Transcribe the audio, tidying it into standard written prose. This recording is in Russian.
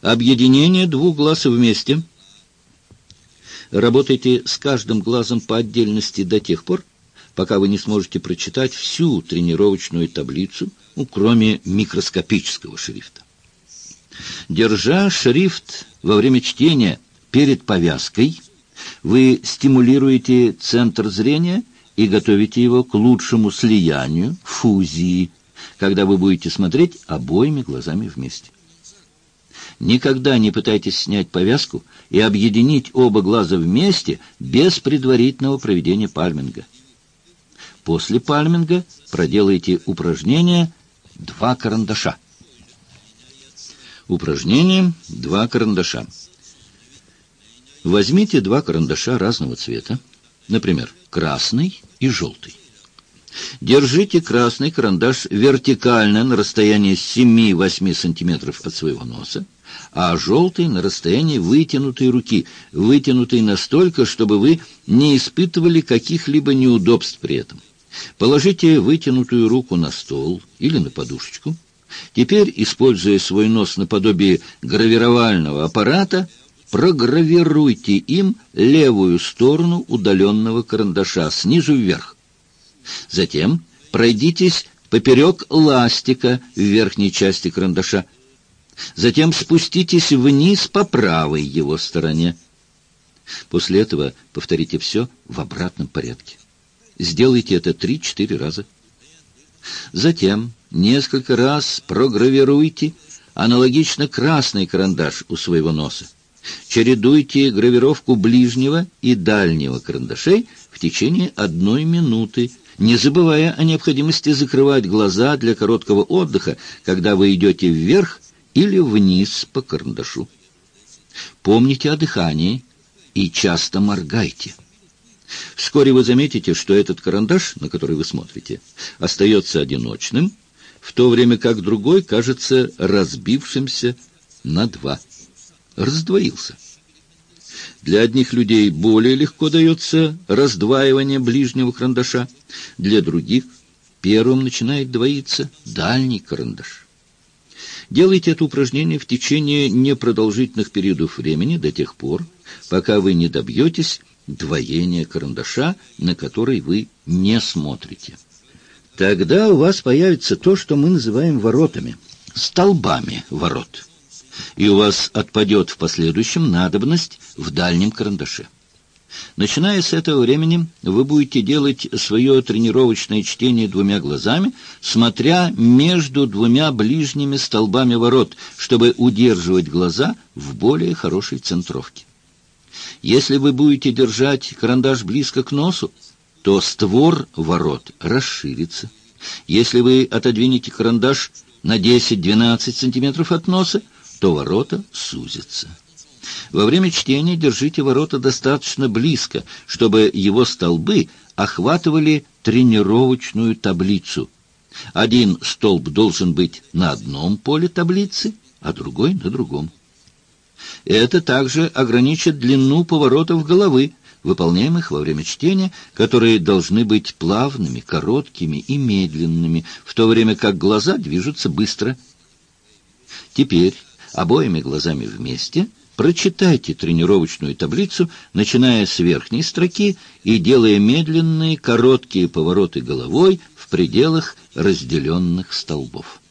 Объединение двух глаз вместе. Работайте с каждым глазом по отдельности до тех пор, пока вы не сможете прочитать всю тренировочную таблицу, кроме микроскопического шрифта. Держа шрифт во время чтения перед повязкой, вы стимулируете центр зрения и готовите его к лучшему слиянию, фузии, когда вы будете смотреть обоими глазами вместе. Никогда не пытайтесь снять повязку и объединить оба глаза вместе без предварительного проведения пальминга. После пальминга проделайте упражнение «Два карандаша». Упражнение «Два карандаша». Возьмите два карандаша разного цвета, например, красный и желтый. Держите красный карандаш вертикально на расстоянии 7-8 сантиметров от своего носа, а желтый на расстоянии вытянутой руки, вытянутой настолько, чтобы вы не испытывали каких-либо неудобств при этом. Положите вытянутую руку на стол или на подушечку. Теперь, используя свой нос наподобие гравировального аппарата, програвируйте им левую сторону удаленного карандаша снизу вверх. Затем пройдитесь поперек ластика в верхней части карандаша. Затем спуститесь вниз по правой его стороне. После этого повторите все в обратном порядке. Сделайте это 3-4 раза. Затем несколько раз програвируйте аналогично красный карандаш у своего носа. Чередуйте гравировку ближнего и дальнего карандашей в течение 1 минуты, не забывая о необходимости закрывать глаза для короткого отдыха, когда вы идете вверх или вниз по карандашу. Помните о дыхании и часто моргайте. Вскоре вы заметите, что этот карандаш, на который вы смотрите, остается одиночным, в то время как другой кажется разбившимся на 2. Раздвоился. Для одних людей более легко дается раздваивание ближнего карандаша, для других первым начинает двоиться дальний карандаш. Делайте это упражнение в течение непродолжительных периодов времени до тех пор, пока вы не добьетесь двоения карандаша, на который вы не смотрите. Тогда у вас появится то, что мы называем воротами, столбами ворот. И у вас отпадет в последующем надобность в дальнем карандаше. Начиная с этого времени, вы будете делать свое тренировочное чтение 2 глазами, смотря между 2 ближними столбами ворот, чтобы удерживать глаза в более хорошей центровке. Если вы будете держать карандаш близко к носу, то створ ворот расширится. Если вы отодвинете карандаш на 10-12 сантиметров от носа, то ворота сузятся. Во время чтения держите ворота достаточно близко, чтобы его столбы охватывали тренировочную таблицу. Один столб должен быть на одном поле таблицы, а другой на другом. Это также ограничит длину поворотов головы, выполняемых во время чтения, которые должны быть плавными, короткими и медленными, в то время как глаза движутся быстро. Теперь обоими глазами вместе прочитайте тренировочную таблицу, начиная с верхней строки и делая медленные, короткие повороты головой в пределах разделенных столбов.